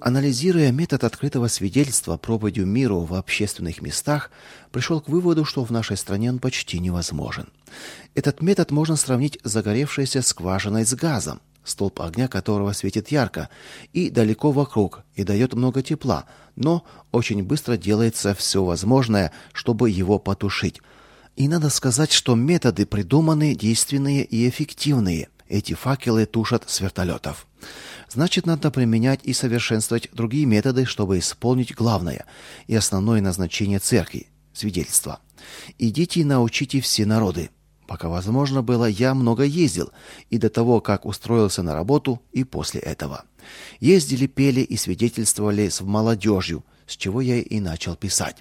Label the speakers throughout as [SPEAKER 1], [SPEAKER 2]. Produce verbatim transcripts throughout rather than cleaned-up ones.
[SPEAKER 1] Анализируя метод открытого свидетельства проповедью миру в общественных местах, пришел к выводу, что в нашей стране он почти невозможен. Этот метод можно сравнить с загоревшейся скважиной с газом, столб огня которого светит ярко и далеко вокруг и дает много тепла, но очень быстро делается все возможное, чтобы его потушить. И надо сказать, что методы придуманы, действенные и эффективные. Эти факелы тушат с вертолетов. Значит, надо применять и совершенствовать другие методы, чтобы исполнить главное и основное назначение церкви – свидетельство. «Идите и научите все народы». Пока возможно было, я много ездил, и до того, как устроился на работу, и после этого. Ездили, пели и свидетельствовали с молодежью, с чего я и начал писать.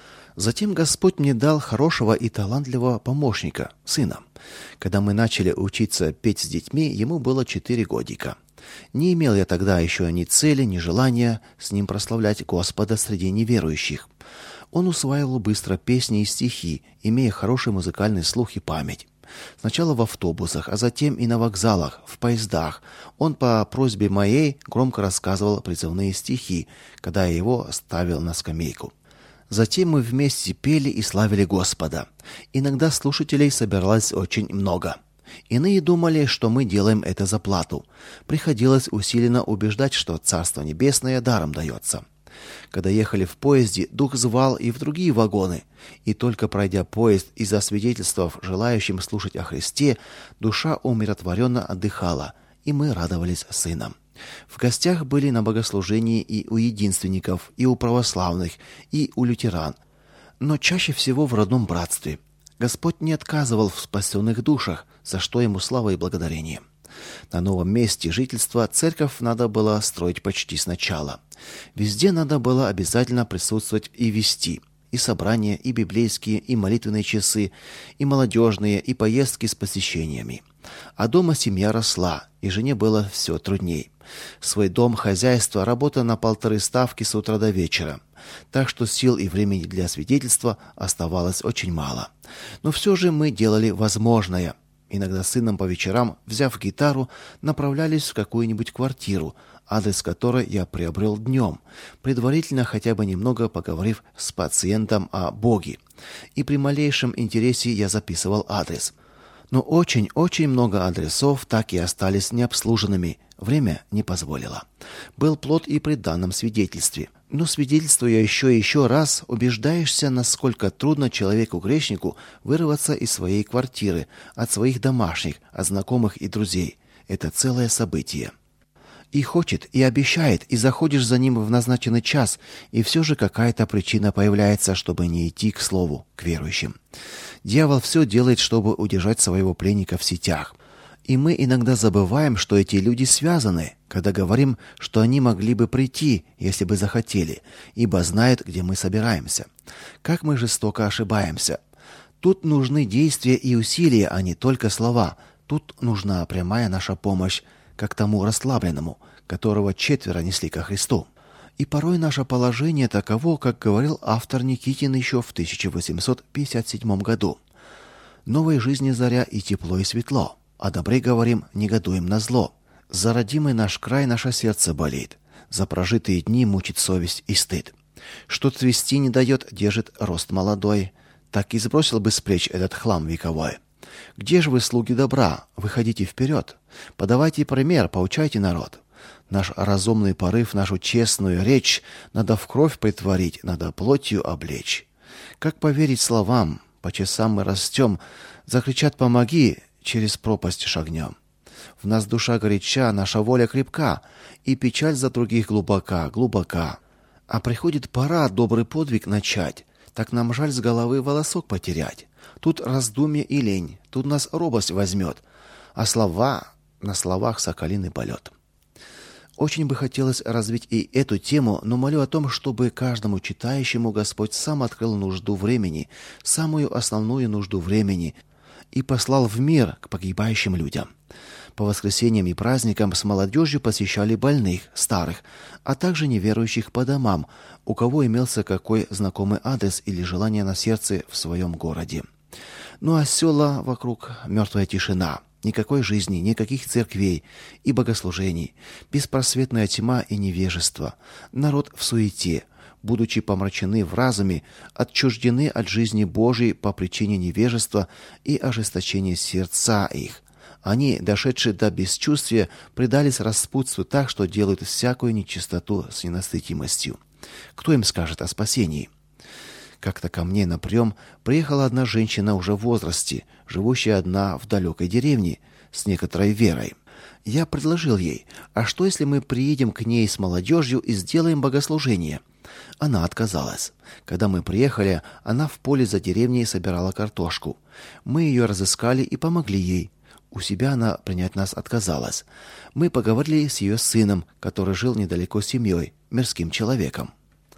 [SPEAKER 1] Затем Господь мне дал хорошего и талантливого помощника, сына. Когда мы начали учиться петь с детьми, ему было четыре годика. Не имел я тогда еще ни цели, ни желания с ним прославлять Господа среди неверующих. Он усваивал быстро песни и стихи, имея хороший музыкальный слух и память. Сначала в автобусах, а затем и на вокзалах, в поездах. Он по просьбе моей громко рассказывал призывные стихи, когда я его ставил на скамейку. Затем мы вместе пели и славили Господа. Иногда слушателей собиралось очень много. Иные думали, что мы делаем это за плату. Приходилось усиленно убеждать, что Царство Небесное даром дается. Когда ехали в поезде, дух звал и в другие вагоны, и только пройдя поезд и засвидетельствовав желающим слушать о Христе, душа умиротворенно отдыхала, и мы радовались сыном. В гостях были на богослужении и у единственников, и у православных, и у лютеран, но чаще всего в родном братстве. Господь не отказывал в спасенных душах, за что ему слава и благодарение. На новом месте жительства церковь надо было строить почти сначала. Везде надо было обязательно присутствовать и вести. И собрания, и библейские, и молитвенные часы, и молодежные, и поездки с посещениями. А дома семья росла, и жене было все трудней. Свой дом, хозяйство, работа на полторы ставки с утра до вечера. Так что сил и времени для свидетельства оставалось очень мало. Но все же мы делали возможное. Иногда с сыном по вечерам, взяв гитару, направлялись в какую-нибудь квартиру, адрес которой я приобрел днем, предварительно хотя бы немного поговорив с пациентом о Боге. И при малейшем интересе я записывал адрес. Но очень-очень много адресов так и остались необслуженными. Время не позволило. Был плод и при данном свидетельстве. Но свидетельствуя еще и еще раз, убеждаешься, насколько трудно человеку-грешнику вырваться из своей квартиры, от своих домашних, от знакомых и друзей. Это целое событие. И хочет, и обещает, и заходишь за ним в назначенный час, и все же какая-то причина появляется, чтобы не идти к слову, к верующим. Дьявол все делает, чтобы удержать своего пленника в сетях. И мы иногда забываем, что эти люди связаны, когда говорим, что они могли бы прийти, если бы захотели, ибо знают, где мы собираемся. Как мы жестоко ошибаемся. Тут нужны действия и усилия, а не только слова. Тут нужна прямая наша помощь, как тому расслабленному, которого четверо несли ко Христу. И порой наше положение таково, как говорил автор Никитин еще в тысяча восемьсот пятьдесят седьмом году. «Новой жизни заря и тепло, и светло. О добре говорим, негодуем на зло. За родимый наш край наше сердце болит. За прожитые дни мучит совесть и стыд. Что цвести не дает, держит рост молодой. Так и сбросил бы с плеч этот хлам вековой. Где же вы, слуги добра? Выходите вперед. Подавайте пример, поучайте народ. Наш разумный порыв, нашу честную речь надо в кровь притворить, надо плотью облечь. Как поверить словам? По часам мы растем. Закричат «помоги!» Через пропасть шагнем. В нас душа горяча, наша воля крепка, и печаль за других глубока, глубока. А приходит пора добрый подвиг начать, так нам жаль с головы волосок потерять. Тут раздумье и лень, тут нас робость возьмет, а слова, на словах соколиный полет. Очень бы хотелось развить и эту тему, но молю о том, чтобы каждому читающему Господь сам открыл нужду времени, самую основную нужду времени, и послал в мир к погибающим людям. По воскресеньям и праздникам с молодежью посещали больных, старых, а также неверующих по домам, у кого имелся какой знакомый адрес или желание на сердце в своем городе. Ну а села вокруг мертвая тишина. Никакой жизни, никаких церквей и богослужений, беспросветная тьма и невежество. Народ в суете, будучи помрачены в разуме, отчуждены от жизни Божией по причине невежества и ожесточения сердца их. Они, дошедшие до бесчувствия, предались распутству так, что делают всякую нечистоту с ненасытимостью. Кто им скажет о спасении? Как-то ко мне на прием приехала одна женщина уже в возрасте, живущая одна в далекой деревне, с некоторой верой. Я предложил ей: а что, если мы приедем к ней с молодежью и сделаем богослужение? Она отказалась. Когда мы приехали, она в поле за деревней собирала картошку. Мы ее разыскали и помогли ей. У себя она принять нас отказалась. Мы поговорили с ее сыном, который жил недалеко с семьей, мирским человеком.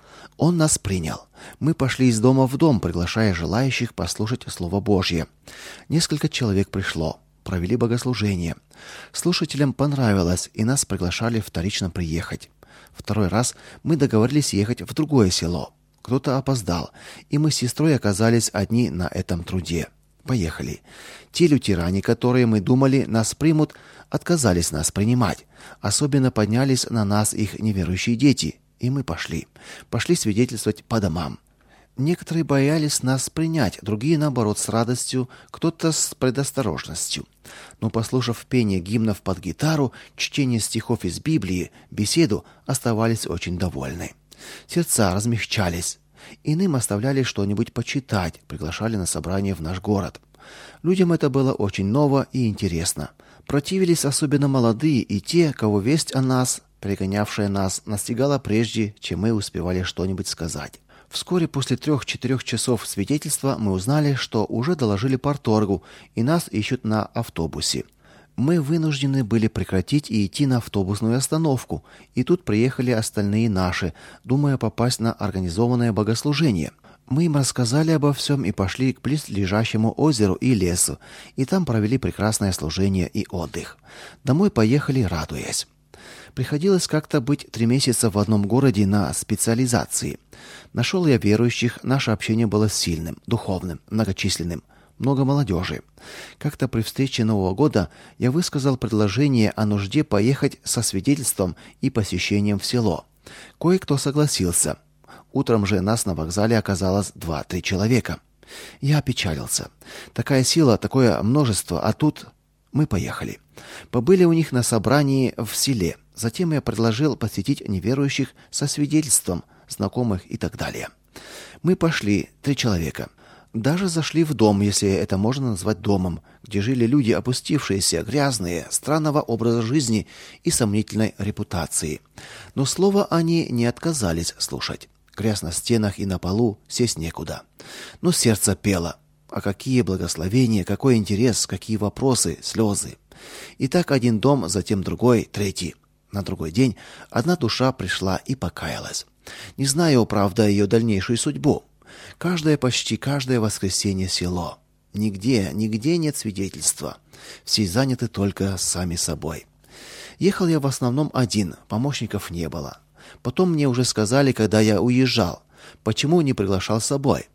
[SPEAKER 1] Он нас принял. Мы пошли из дома в дом, приглашая желающих послушать Слово Божье. Несколько человек пришло. Провели богослужение. Слушателям понравилось, и нас приглашали вторично приехать. Второй раз мы договорились ехать в другое село. Кто-то опоздал, и мы с сестрой оказались одни на этом труде. Поехали. Те лютеране, которые, мы думали, нас примут, отказались нас принимать. Особенно поднялись на нас их неверующие дети. И мы пошли. Пошли свидетельствовать по домам. Некоторые боялись нас принять, другие, наоборот, с радостью, кто-то с предосторожностью. Но, послушав пение гимнов под гитару, чтение стихов из Библии, беседу, оставались очень довольны. Сердца размягчались. Иным оставляли что-нибудь почитать, приглашали на собрание в наш город. Людям это было очень ново и интересно. Противились особенно молодые и те, кого весть о нас, пригонявшая нас, настигала прежде, чем мы успевали что-нибудь сказать. Вскоре после трех-четырех часов свидетельства мы узнали, что уже доложили парторгу, и нас ищут на автобусе. Мы вынуждены были прекратить и идти на автобусную остановку, и тут приехали остальные наши, думая попасть на организованное богослужение. Мы им рассказали обо всем и пошли к близлежащему озеру и лесу, и там провели прекрасное служение и отдых. Домой поехали, радуясь. Приходилось как-то быть три месяца в одном городе на специализации. Нашел я верующих, наше общение было сильным, духовным, многочисленным, много молодежи. Как-то при встрече Нового года я высказал предложение о нужде поехать со свидетельством и посещением в село. Кое-кто согласился. Утром же нас на вокзале оказалось два-три человека. Я опечалился. Такая сила, такое множество, а тут мы поехали. Побыли у них на собрании в селе. Затем я предложил посетить неверующих со свидетельством, знакомых и так далее. Мы пошли, три человека. Даже зашли в дом, если это можно назвать домом, где жили люди опустившиеся, грязные, странного образа жизни и сомнительной репутации. Но слово они не отказались слушать. Грязь на стенах и на полу, сесть некуда. Но сердце пело. А какие благословения, какой интерес, какие вопросы, слезы. И так один дом, затем другой, третий. На другой день одна душа пришла и покаялась. Не знаю, правда, ее дальнейшую судьбу. Каждое, почти каждое воскресенье село. Нигде, нигде нет свидетельства. Все заняты только сами собой. Ехал я в основном один, помощников не было. Потом мне уже сказали, когда я уезжал, почему не приглашал с собой.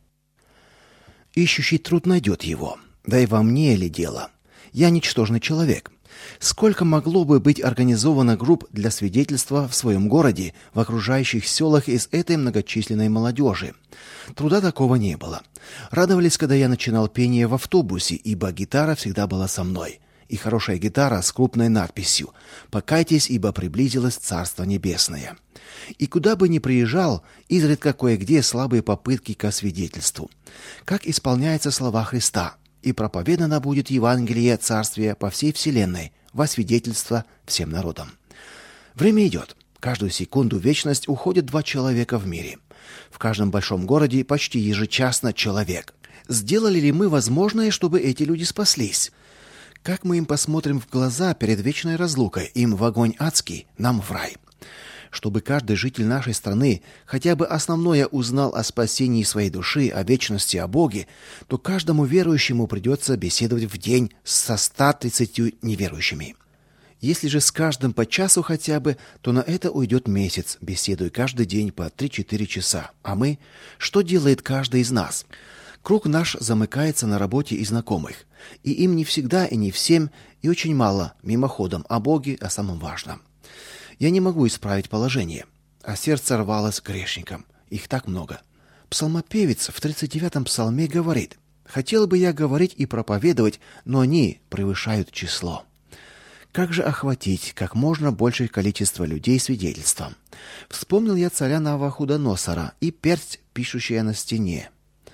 [SPEAKER 1] Ищущий труд найдет его. Да и во мне ли дело? Я ничтожный человек. Сколько могло бы быть организовано групп для свидетельства в своем городе, в окружающих селах из этой многочисленной молодежи? Труда такого не было. Радовались, когда я начинал пение в автобусе, ибо гитара всегда была со мной. И хорошая гитара с крупной надписью «Покайтесь, ибо приблизилось Царство Небесное». И куда бы ни приезжал, изредка кое-где слабые попытки к освидетельству. Как исполняются слова Христа: «И проповедано будет Евангелие Царствия по всей вселенной, во свидетельство всем народам». Время идет. Каждую секунду в вечность уходят два человека в мире. В каждом большом городе почти ежечасно человек. Сделали ли мы возможное, чтобы эти люди спаслись? Как мы им посмотрим в глаза перед вечной разлукой, им в огонь адский, нам в рай? Чтобы каждый житель нашей страны хотя бы основное узнал о спасении своей души, о вечности, о Боге, то каждому верующему придется беседовать в день со ста тридцатью неверующими. Если же с каждым по часу хотя бы, то на это уйдет месяц, беседуя каждый день по три-четыре часа. А мы? Что делает каждый из нас? Круг наш замыкается на работе и знакомых, и им не всегда и не всем, и очень мало, мимоходом, о Боге, о самом важном. Я не могу исправить положение, а сердце рвалось к грешникам. Их так много. Псалмопевец в тридцать девятом псалме говорит: «Хотел бы я говорить и проповедовать, но они превышают число». Как же охватить как можно большее количество людей свидетельством? Вспомнил я царя Навуходоносора и персть, пишущая на стене.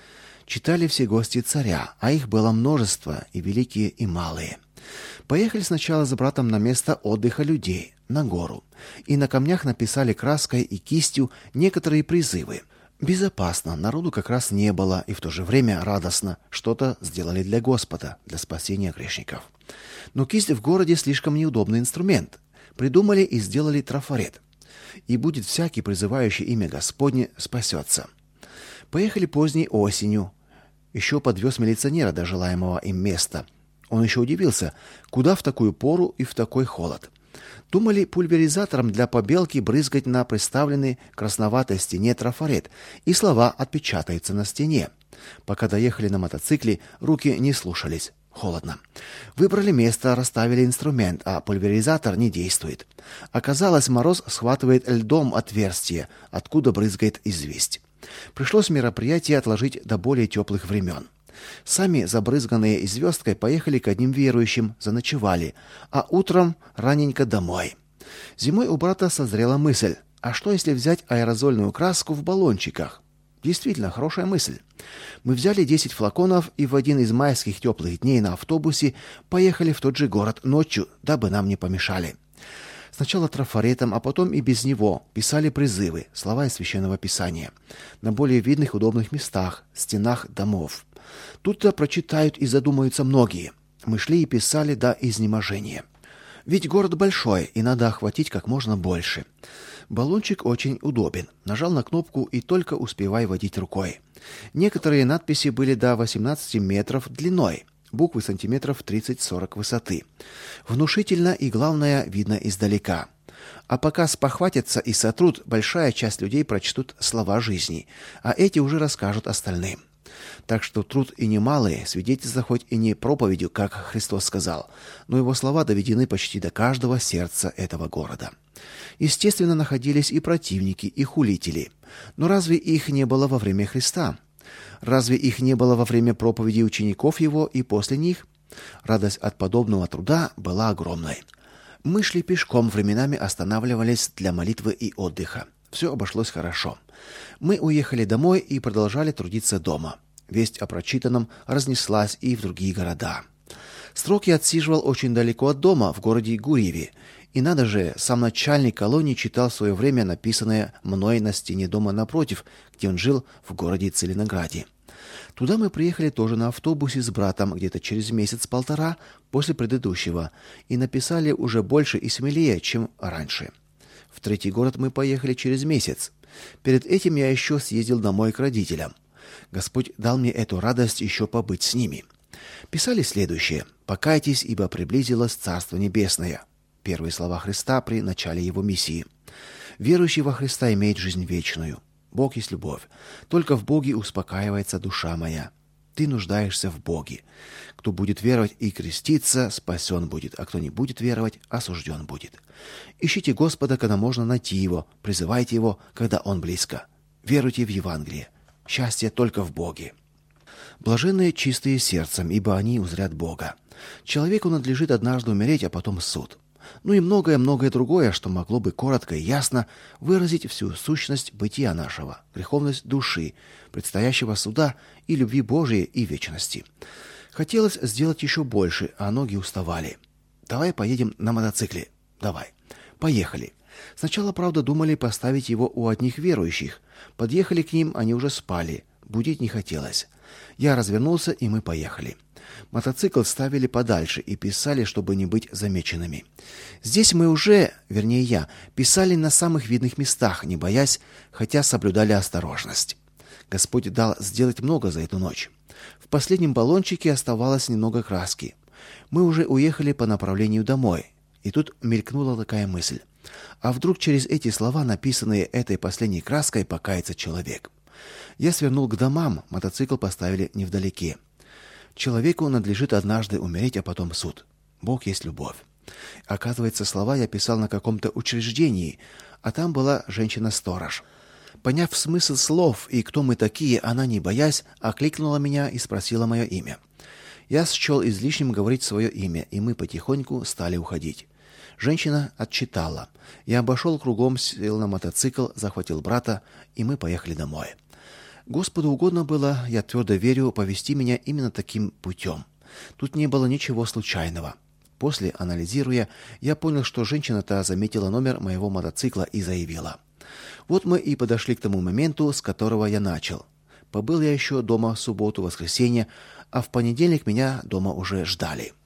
[SPEAKER 1] Читали все гости царя, а их было множество, и великие, и малые. Поехали сначала с братом на место отдыха людей, на гору, и на камнях написали краской и кистью некоторые призывы. Безопасно, народу как раз не было, и в то же время радостно, что-то сделали для Господа, для спасения грешников. Но кисть в городе слишком неудобный инструмент. Придумали и сделали трафарет. И будет всякий, призывающий имя Господне, спасется. Поехали поздней осенью. Еще подвез милиционера до желаемого им места. Он еще удивился, куда в такую пору и в такой холод. Думали пульверизатором для побелки брызгать на приставленный красноватой стене трафарет, и слова отпечатаются на стене. Пока доехали на мотоцикле, руки не слушались. Холодно. Выбрали место, расставили инструмент, а пульверизатор не действует. Оказалось, мороз схватывает льдом отверстие, откуда брызгает известь. Пришлось мероприятие отложить до более теплых времен. Сами, забрызганные звездкой, поехали к одним верующим, заночевали, а утром раненько домой. Зимой у брата созрела мысль: а что если взять аэрозольную краску в баллончиках? Действительно, хорошая мысль. Мы взяли десять флаконов и в один из майских теплых дней на автобусе поехали в тот же город ночью, дабы нам не помешали. Сначала трафаретом, а потом и без него писали призывы, слова из Священного Писания, на более видных удобных местах, стенах домов. Тут-то прочитают и задумаются многие. Мы шли и писали до изнеможения. Ведь город большой, и надо охватить как можно больше. Баллончик очень удобен. Нажал на кнопку и только успевай водить рукой. Некоторые надписи были до восемнадцати метров длиной, буквы сантиметров тридцать-сорок высоты. Внушительно и, главное, видно издалека. А пока спохватятся и сотрут, большая часть людей прочтут слова жизни, а эти уже расскажут остальным. Так что труд и немалый, свидетельство хоть и не проповедью, как Христос сказал, но его слова доведены почти до каждого сердца этого города. Естественно, находились и противники, и хулители. Но разве их не было во время Христа? Разве их не было во время проповеди учеников его и после них? Радость от подобного труда была огромной. Мы шли пешком, временами останавливались для молитвы и отдыха. Все обошлось хорошо. Мы уехали домой и продолжали трудиться дома. Весть о прочитанном разнеслась и в другие города. Срок я отсиживал очень далеко от дома, в городе Гурьеве. И надо же, сам начальник колонии читал в свое время написанное мной на стене дома напротив, где он жил в городе Целинограде. Туда мы приехали тоже на автобусе с братом где-то через месяц-полтора после предыдущего и написали уже больше и смелее, чем раньше. В третий город мы поехали через месяц. Перед этим я еще съездил домой к родителям. Господь дал мне эту радость еще побыть с ними. Писали следующее: «Покайтесь, ибо приблизилось Царство Небесное». Первые слова Христа при начале его миссии. Верующий во Христа имеет жизнь вечную. Бог есть любовь. Только в Боге успокаивается душа моя. Ты нуждаешься в Боге. Кто будет веровать и креститься, спасен будет, а кто не будет веровать, осужден будет. Ищите Господа, когда можно найти его, призывайте его, когда он близко. Веруйте в Евангелие. Счастье только в Боге. Блаженные чистые сердцем, ибо они узрят Бога. Человеку надлежит однажды умереть, а потом суд. Ну и многое-многое другое, что могло бы коротко и ясно выразить всю сущность бытия нашего, греховность души, предстоящего суда и любви Божией и вечности. Хотелось сделать еще больше, а ноги уставали. Давай поедем на мотоцикле. Давай. Поехали. Сначала, правда, думали поставить его у одних верующих. Подъехали к ним, они уже спали. Будить не хотелось. Я развернулся, и мы поехали. Мотоцикл ставили подальше и писали, чтобы не быть замеченными. Здесь мы уже, вернее я, писали на самых видных местах, не боясь, хотя соблюдали осторожность. Господь дал сделать много за эту ночь. В последнем баллончике оставалось немного краски. Мы уже уехали по направлению домой. И тут мелькнула такая мысль: а вдруг через эти слова, написанные этой последней краской, покается человек? Я свернул к домам, мотоцикл поставили невдалеке. Человеку надлежит однажды умереть, а потом суд. Бог есть любовь. Оказывается, слова я писал на каком-то учреждении, а там была женщина-сторож. Поняв смысл слов и кто мы такие, она, не боясь, окликнула меня и спросила мое имя. Я счел излишним говорить свое имя, и мы потихоньку стали уходить. Женщина отчитала. Я обошел кругом, сел на мотоцикл, захватил брата, и мы поехали домой. Господу угодно было, я твердо верю, повести меня именно таким путем. Тут не было ничего случайного. После, анализируя, я понял, что женщина-то заметила номер моего мотоцикла и заявила. Вот мы и подошли к тому моменту, с которого я начал. Побыл я еще дома в субботу, воскресенье, а в понедельник меня дома уже ждали.